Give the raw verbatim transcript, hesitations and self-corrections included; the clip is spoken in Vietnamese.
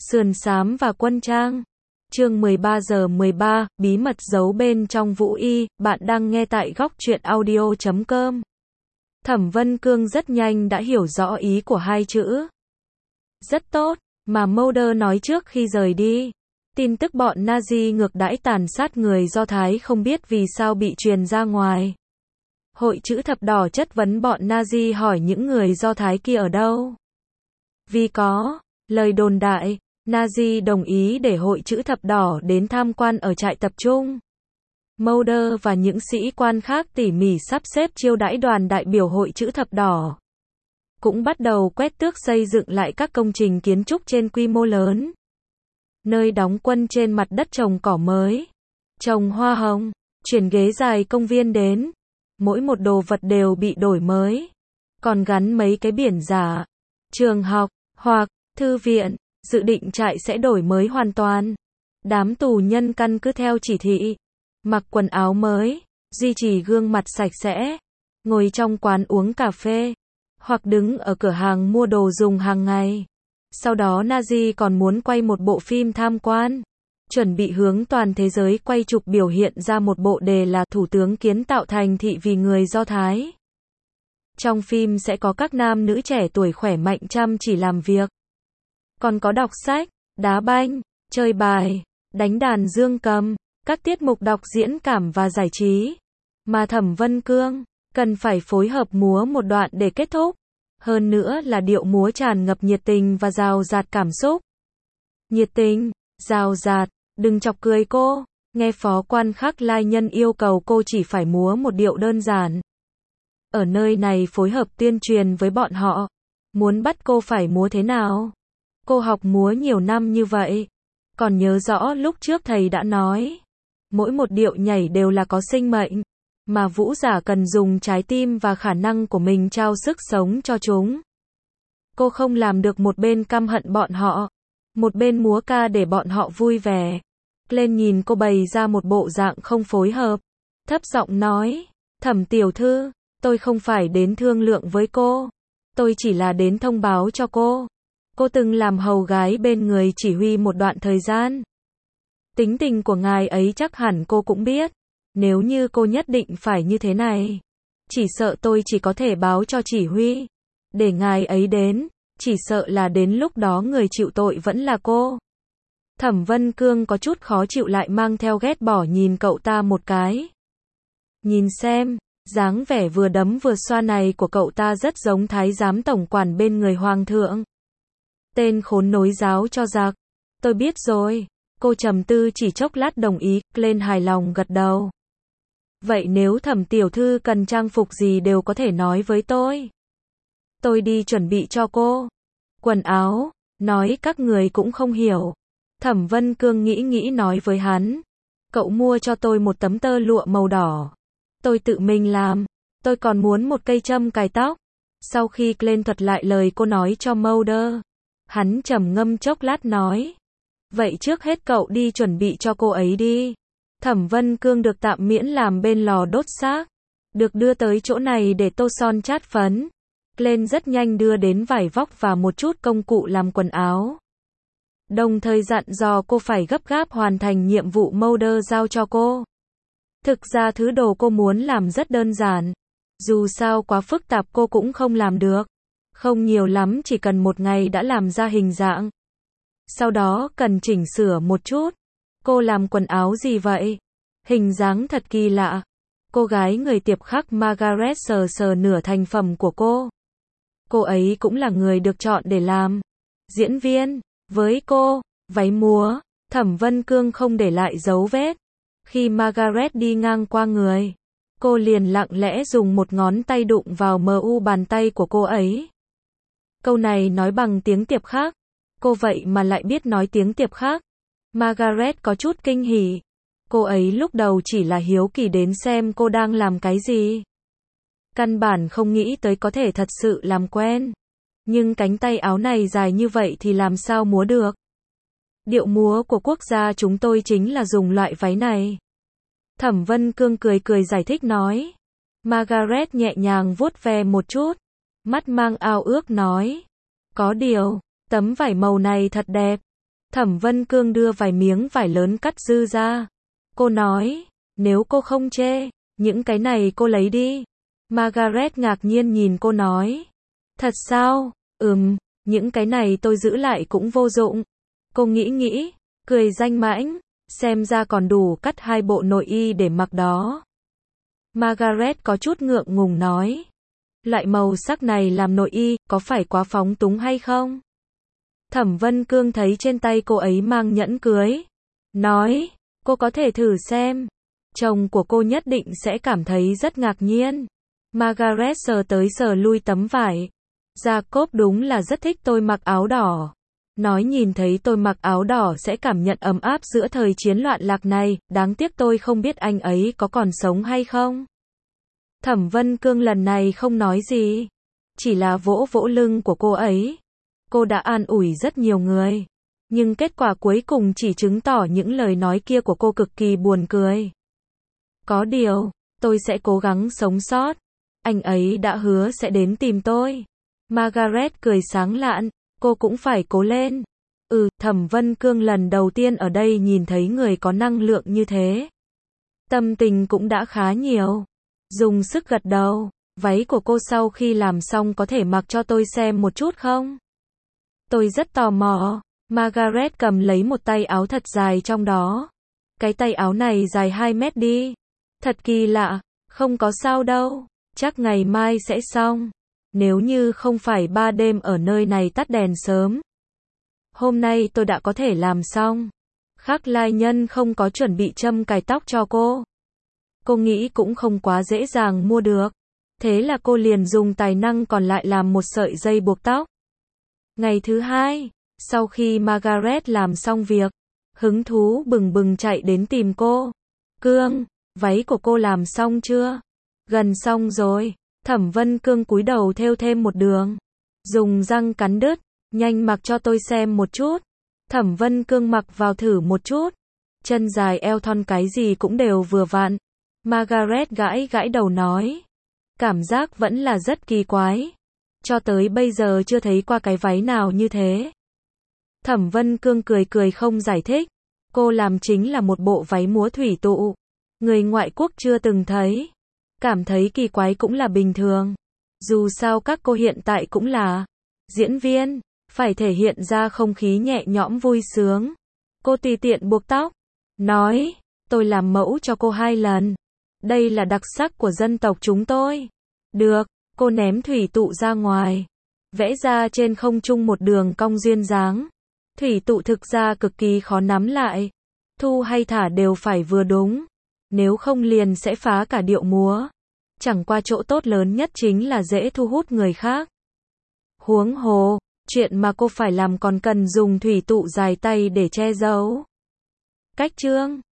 Sườn xám và quân trang. Chương mười ba giờ mười ba, bí mật giấu bên trong Vũ Y, bạn đang nghe tại góc truyện audio chấm com. Thẩm Vân Cương rất nhanh đã hiểu rõ ý của hai chữ. Rất tốt, mà Mulder nói trước khi rời đi. Tin tức bọn Nazi ngược đãi tàn sát người Do Thái không biết vì sao bị truyền ra ngoài. Hội chữ thập đỏ chất vấn bọn Nazi hỏi những người Do Thái kia ở đâu. Vì có lời đồn đại, Nazi đồng ý để hội chữ thập đỏ đến tham quan ở trại tập trung. Mulder và những sĩ quan khác tỉ mỉ sắp xếp chiêu đãi đoàn đại biểu hội chữ thập đỏ. Cũng bắt đầu quét tước xây dựng lại các công trình kiến trúc trên quy mô lớn. Nơi đóng quân trên mặt đất trồng cỏ mới, trồng hoa hồng, chuyển ghế dài công viên đến. Mỗi một đồ vật đều bị đổi mới. Còn gắn mấy cái biển giả. Trường học, hoặc thư viện, dự định trại sẽ đổi mới hoàn toàn. Đám tù nhân căn cứ theo chỉ thị. Mặc quần áo mới, duy trì gương mặt sạch sẽ. Ngồi trong quán uống cà phê. Hoặc đứng ở cửa hàng mua đồ dùng hàng ngày. Sau đó Nazi còn muốn quay một bộ phim tham quan. Chuẩn bị hướng toàn thế giới quay chụp biểu hiện ra một bộ đề là thủ tướng kiến tạo thành thị vì người Do Thái. Trong phim sẽ có các nam nữ trẻ tuổi khỏe mạnh chăm chỉ làm việc. Còn có đọc sách, đá banh, chơi bài, đánh đàn dương cầm, các tiết mục đọc diễn cảm và giải trí. Mà Thẩm Vân Cương cần phải phối hợp múa một đoạn để kết thúc. Hơn nữa là điệu múa tràn ngập nhiệt tình và rào rạt cảm xúc. Nhiệt tình, rào rạt, đừng chọc cười cô. Nghe phó quan Khắc Lai Nhân yêu cầu cô chỉ phải múa một điệu đơn giản. Ở nơi này phối hợp tuyên truyền với bọn họ. Muốn bắt cô phải múa thế nào? Cô học múa nhiều năm như vậy. Còn nhớ rõ lúc trước thầy đã nói. Mỗi một điệu nhảy đều là có sinh mệnh. Mà vũ giả cần dùng trái tim và khả năng của mình trao sức sống cho chúng. Cô không làm được một bên căm hận bọn họ. Một bên múa ca để bọn họ vui vẻ. Lên nhìn cô bày ra một bộ dạng không phối hợp. Thấp giọng nói. Thẩm tiểu thư, tôi không phải đến thương lượng với cô. Tôi chỉ là đến thông báo cho cô. Cô từng làm hầu gái bên người chỉ huy một đoạn thời gian. Tính tình của ngài ấy chắc hẳn cô cũng biết. Nếu như cô nhất định phải như thế này. Chỉ sợ tôi chỉ có thể báo cho chỉ huy. Để ngài ấy đến. Chỉ sợ là đến lúc đó người chịu tội vẫn là cô. Thẩm Vân Cương có chút khó chịu lại mang theo ghét bỏ nhìn cậu ta một cái. Nhìn xem, dáng vẻ vừa đấm vừa xoa này của cậu ta rất giống thái giám tổng quản bên người hoàng thượng. Tên khốn nối giáo cho giặc. Tôi biết rồi. Cô trầm tư chỉ chốc lát đồng ý, lên hài lòng gật đầu. Vậy nếu Thẩm tiểu thư cần trang phục gì đều có thể nói với tôi. Tôi đi chuẩn bị cho cô. Quần áo, nói các người cũng không hiểu. Thẩm Vân Cương nghĩ nghĩ nói với hắn. Cậu mua cho tôi một tấm tơ lụa màu đỏ. Tôi tự mình làm. Tôi còn muốn một cây châm cài tóc. Sau khi Glenn thuật lại lời cô nói cho Mulder. Hắn trầm ngâm chốc lát nói. Vậy trước hết cậu đi chuẩn bị cho cô ấy đi. Thẩm Vân Cương được tạm miễn làm bên lò đốt xác. Được đưa tới chỗ này để tô son chát phấn. Glenn rất nhanh đưa đến vải vóc và một chút công cụ làm quần áo. Đồng thời dặn dò cô phải gấp gáp hoàn thành nhiệm vụ Mulder giao cho cô. Thực ra thứ đồ cô muốn làm rất đơn giản. Dù sao quá phức tạp cô cũng không làm được. Không nhiều lắm chỉ cần một ngày đã làm ra hình dạng. Sau đó cần chỉnh sửa một chút. Cô làm quần áo gì vậy? Hình dáng thật kỳ lạ. Cô gái người Tiệp Khắc Margaret sờ sờ nửa thành phẩm của cô. Cô ấy cũng là người được chọn để làm diễn viên. Với cô, váy múa, Thẩm Vân Cương không để lại dấu vết. Khi Margaret đi ngang qua người, cô liền lặng lẽ dùng một ngón tay đụng vào mờ u bàn tay của cô ấy. Câu này nói bằng tiếng Tiệp Khắc. Cô vậy mà lại biết nói tiếng Tiệp Khắc. Margaret có chút kinh hỉ. Cô ấy lúc đầu chỉ là hiếu kỳ đến xem cô đang làm cái gì. Căn bản không nghĩ tới có thể thật sự làm quen. Nhưng cánh tay áo này dài như vậy thì làm sao múa được. Điệu múa của quốc gia chúng tôi chính là dùng loại váy này. Thẩm Vân Cương cười cười giải thích nói. Margaret nhẹ nhàng vuốt ve một chút. Mắt mang ao ước nói. Có điều, tấm vải màu này thật đẹp. Thẩm Vân Cương đưa vài miếng vải lớn cắt dư ra. Cô nói, nếu cô không chê, những cái này cô lấy đi. Margaret ngạc nhiên nhìn cô nói. Thật sao? Ừm, những cái này tôi giữ lại cũng vô dụng. Cô nghĩ nghĩ, cười danh mãnh, xem ra còn đủ cắt hai bộ nội y để mặc đó. Margaret có chút ngượng ngùng nói. Loại màu sắc này làm nội y, có phải quá phóng túng hay không? Thẩm Vân Cương thấy trên tay cô ấy mang nhẫn cưới. Nói, cô có thể thử xem. Chồng của cô nhất định sẽ cảm thấy rất ngạc nhiên. Margaret sờ tới sờ lui tấm vải. Jacob đúng là rất thích tôi mặc áo đỏ. Nói nhìn thấy tôi mặc áo đỏ sẽ cảm nhận ấm áp giữa thời chiến loạn lạc này, đáng tiếc tôi không biết anh ấy có còn sống hay không. Thẩm Vân Cương lần này không nói gì, chỉ là vỗ vỗ lưng của cô ấy. Cô đã an ủi rất nhiều người, nhưng kết quả cuối cùng chỉ chứng tỏ những lời nói kia của cô cực kỳ buồn cười. Có điều, tôi sẽ cố gắng sống sót. Anh ấy đã hứa sẽ đến tìm tôi. Margaret cười sáng lạn, cô cũng phải cố lên. Ừ, Thẩm Vân Cương lần đầu tiên ở đây nhìn thấy người có năng lượng như thế. Tâm tình cũng đã khá nhiều. Dùng sức gật đầu, váy của cô sau khi làm xong có thể mặc cho tôi xem một chút không? Tôi rất tò mò. Margaret cầm lấy một tay áo thật dài trong đó. Cái tay áo này dài hai mét đi. Thật kỳ lạ, không có sao đâu. Chắc ngày mai sẽ xong. Nếu như không phải ba đêm ở nơi này tắt đèn sớm. Hôm nay tôi đã có thể làm xong. Khắc Lai Nhân không có chuẩn bị châm cài tóc cho cô. Cô nghĩ cũng không quá dễ dàng mua được. Thế là cô liền dùng tài năng còn lại làm một sợi dây buộc tóc. Ngày thứ hai, sau khi Margaret làm xong việc, hứng thú bừng bừng chạy đến tìm cô. Cương, váy của cô làm xong chưa? Gần xong rồi. Thẩm Vân Cương cúi đầu thêu thêm một đường. Dùng răng cắn đứt, nhanh mặc cho tôi xem một chút. Thẩm Vân Cương mặc vào thử một chút. Chân dài eo thon cái gì cũng đều vừa vặn. Margaret gãi gãi đầu nói. Cảm giác vẫn là rất kỳ quái. Cho tới bây giờ chưa thấy qua cái váy nào như thế. Thẩm Vân Cương cười cười không giải thích. Cô làm chính là một bộ váy múa thủy tụ. Người ngoại quốc chưa từng thấy. Cảm thấy kỳ quái cũng là bình thường. Dù sao các cô hiện tại cũng là diễn viên, phải thể hiện ra không khí nhẹ nhõm vui sướng. Cô tùy tiện buộc tóc. Nói, tôi làm mẫu cho cô hai lần. Đây là đặc sắc của dân tộc chúng tôi. Được, cô ném thủy tụ ra ngoài. Vẽ ra trên không trung một đường cong duyên dáng. Thủy tụ thực ra cực kỳ khó nắm lại. Thu hay thả đều phải vừa đúng. Nếu không liền sẽ phá cả điệu múa. Chẳng qua chỗ tốt lớn nhất chính là dễ thu hút người khác. Huống hồ, chuyện mà cô phải làm còn cần dùng thủy tụ dài tay để che giấu. Cách chương